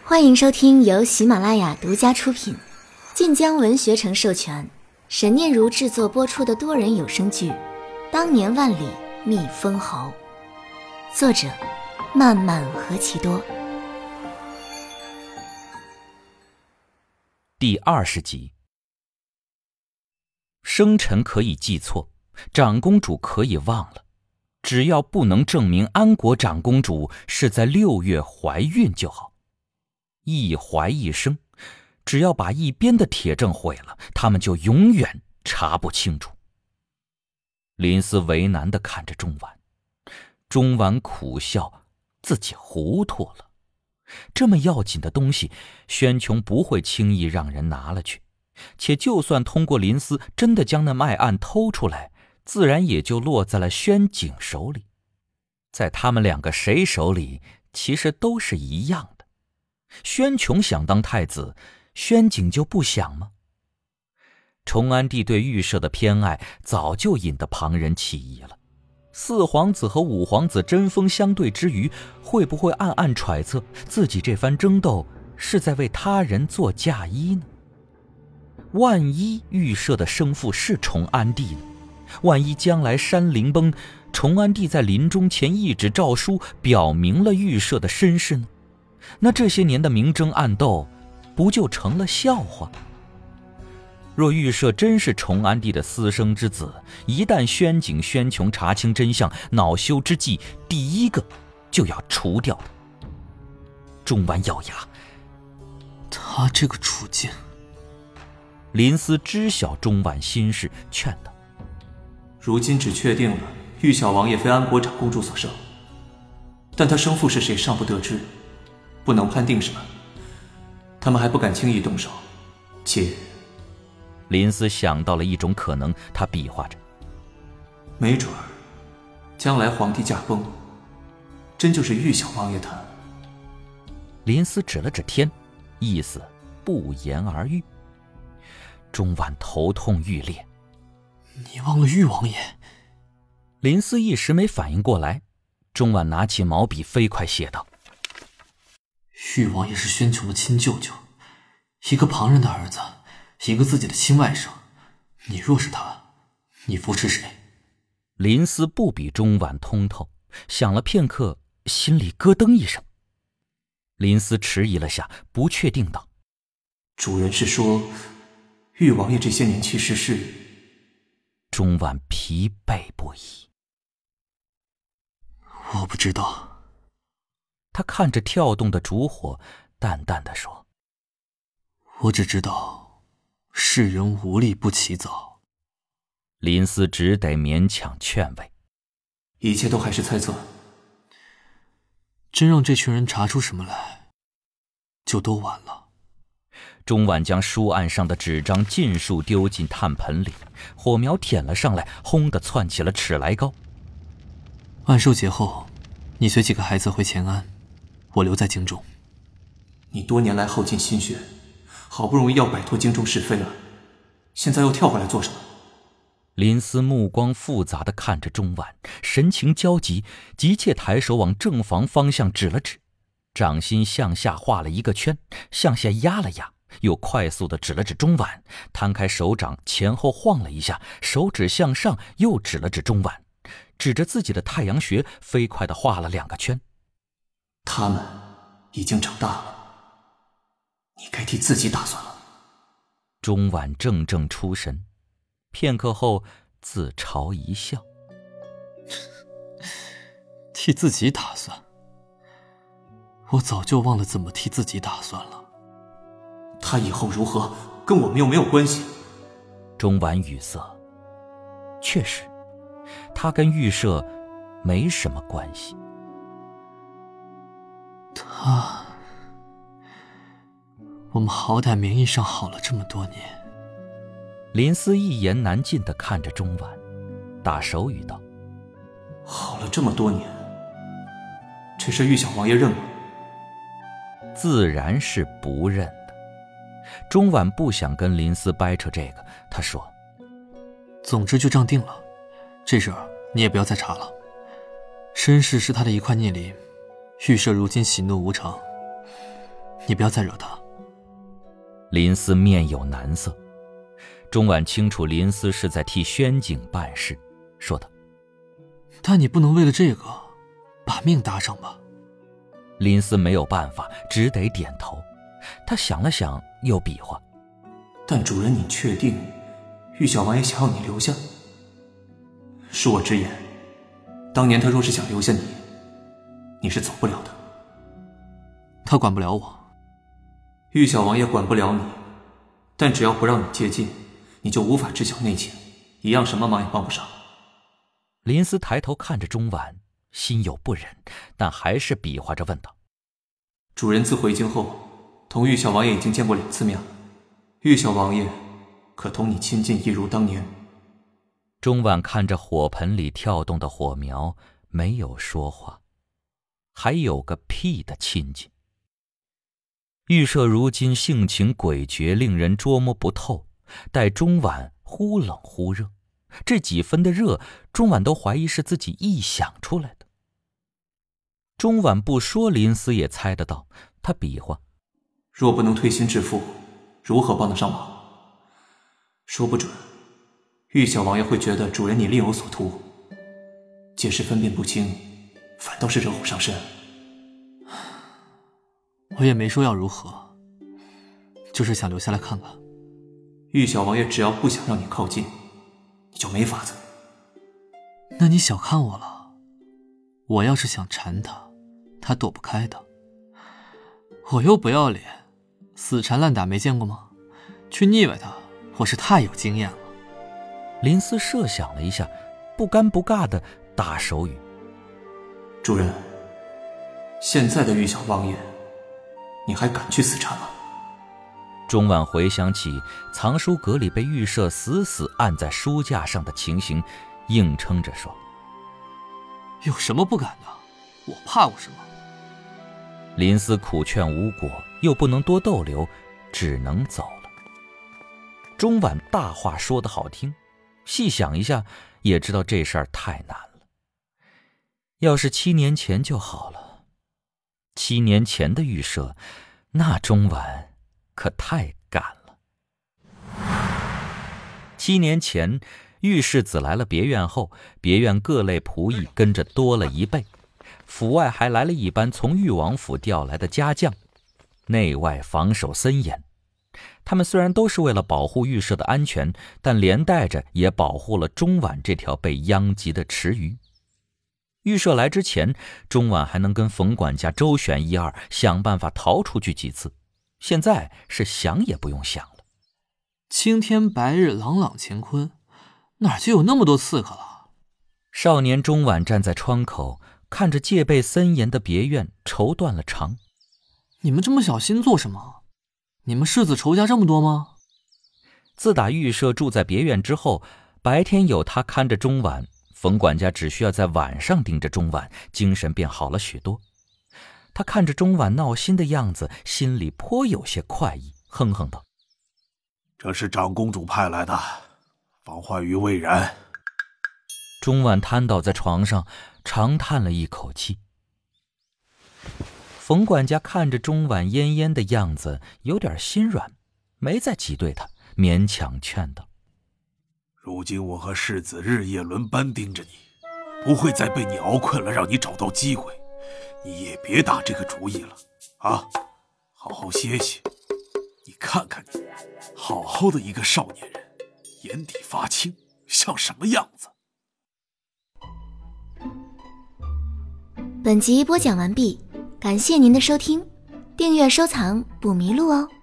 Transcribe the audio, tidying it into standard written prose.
欢迎收听由喜马拉雅独家出品，晋江文学城授权，沈念如制作播出的多人有声剧《当年万里觅封侯》，作者漫漫何其多。 第20集。生辰可以记错，长公主可以忘了，只要不能证明安国长公主是在6月怀孕就好。一怀一生，只要把一边的铁证毁了，他们就永远查不清楚。林思为难地看着钟婉，钟婉苦笑，自己糊涂了。这么要紧的东西，宣琼不会轻易让人拿了去，且就算通过林思真的将那脉案偷出来，自然也就落在了宣景手里。在他们两个谁手里，其实都是一样的。宣琼想当太子，宣景就不想吗？崇安帝对御舍的偏爱早就引得旁人起疑了。4皇子和5皇子针锋相对之余，会不会暗暗揣测自己这番争斗是在为他人做嫁衣呢？万一御舍的生父是崇安帝呢？万一将来山陵崩，崇安帝在临终前一纸诏书表明了御舍的身世呢？那这些年的明争暗斗不就成了笑话？若御舍真是崇安帝的私生之子，一旦宣景、宣琼查清真相，恼羞之计第一个就要除掉他。钟婉咬牙， 他这个处境。 林思知晓钟婉心事，劝道： 如今只确定了玉小王爷非安国长公主所生，但他生父是谁尚不得知，不能判定什么，他们还不敢轻易动手。且林思想到了一种可能，他比划着， 没准儿将来皇帝驾崩，真就是玉小王爷他。 林思指了指天，意思不言而喻。钟婉头痛欲裂， 你忘了玉王爷？ 林思一时没反应过来。钟婉拿起毛笔飞快写道： 玉王爷是宣琼的亲舅舅，一个旁人的儿子，一个自己的亲外甥，你若是他，你扶持谁？ 林思不比钟婉通透，想了片刻，心里咯噔一声。林思迟疑了下，不确定道： 主人是说玉王爷这些年其实是…… 钟婉疲惫不已。 我不知道。 他看着跳动的烛火，淡淡地说： 我只知道世人无利不起早。 林思只得勉强劝慰： 一切都还是猜测， 真让这群人查出什么来，就都晚了。 钟婉将书案上的纸张尽数丢进炭盆里，火苗舔了上来，轰地窜起了尺来高。 万寿节后，你随几个孩子回乾安，我留在京中。 你多年来耗尽心血，好不容易要摆脱京中是非了，现在又跳回来做什么？ 林思目光复杂地看着钟婉，神情焦急，急切抬手往正房方向指了指，掌心向下画了一个圈，向下压了压，又快速地指了指钟婉，摊开手掌前后晃了一下，手指向上又指了指钟婉，指着自己的太阳穴飞快地画了2个圈。 他们已经长大了，你该替自己打算了。 钟婉怔怔出神，片刻后自嘲一笑： 替自己打算？我早就忘了怎么替自己打算了。 他以后如何，跟我们又没有关系。 钟婉语塞，确实，他跟御舍没什么关系。 我们好歹名义上好了这么多年。 林思一言难尽地看着钟婉，打手语道： 好了这么多年，这事玉小王爷认吗？ 自然是不认的。钟婉不想跟林思掰扯这个，他说： 总之就这样定了，这事儿你也不要再查了。身世是他的一块孽灵，御舍如今喜怒无常， 你不要再惹他。 林思面有难色，钟婉清楚林思是在替宣景办事，说道： 但你不能为了这个把命搭上吧。 林思没有办法，只得点头。他想了想，又比划： 但主人，你确定玉小王爷想要你留下？恕我直言，当年他若是想留下你，你是走不了的。 他管不了我。 玉小王爷管不了你，但只要不让你接近，你就无法知晓内情，一样什么忙也帮不上。 林思抬头看着钟婉，心有不忍，但还是比划着问道： 主人自回京后，同玉小王爷已经见过2次面了，玉小王爷可同你亲近一如当年？ 钟婉看着火盆里跳动的火苗，没有说话，还有个屁的亲近。玉舍如今性情诡谲，令人捉摸不透，待钟婉忽冷忽热，这几分的热，钟婉都怀疑是自己臆想出来的。钟婉不说，林思也猜得到，他比划： 若不能推心置腹，如何帮得上忙？说不准玉小王爷会觉得主人你另有所图，届时分辨不清，反倒是惹火上身。 我也没说要如何，就是想留下来看看。 玉小王爷只要不想让你靠近，你就没法子。 那你小看我了，我要是想缠他，他躲不开的。我又不要脸，死缠烂打没见过吗？去腻歪他，我是太有经验了。 林思设想了一下，不尴不尬的打手语： 主人，现在的玉小王爷，你还敢去死缠吗？ 钟婉回想起藏书阁里被玉舍死死按在书架上的情形，硬撑着说： 有什么不敢的？我怕过什么？ 林思苦劝无果，又不能多逗留，只能走了。钟婉大话说得好听，细想一下也知道这事儿太难了。要是7年前就好了。7年前的玉舍，那钟婉可太赶了。7年前，玉世子来了别院后，别院各类仆役跟着多了1倍，府外还来了一班从裕王府调来的家将，内外防守森严。他们虽然都是为了保护玉舍的安全，但连带着也保护了钟婉这条被殃及的池鱼。玉舍来之前，钟婉还能跟冯管家周旋1、2，想办法逃出去几次，现在是想也不用想了。 青天白日，朗朗乾坤，哪就有那么多刺客了？ 少年钟婉站在窗口，看着戒备森严的别院，愁断了肠。 你们这么小心做什么？你们世子仇家这么多吗？ 自打玉舍住在别院之后，白天有他看着钟婉，冯管家只需要在晚上盯着钟婉，精神便好了许多。他看着钟婉闹心的样子，心里颇有些快意，哼哼道： 这是长公主派来的，防患于未然。 钟婉瘫倒在床上，长叹了一口气。冯管家看着钟婉恹恹的样子，有点心软，没再挤兑他，勉强劝道： 如今我和世子日夜轮班盯着你，不会再被你熬困了，让你找到机会。你也别打这个主意了啊，好好歇歇。你看看你，好好的一个少年人，眼底发青，像什么样子？ 本集播讲完毕，感谢您的收听，订阅收藏不迷路哦。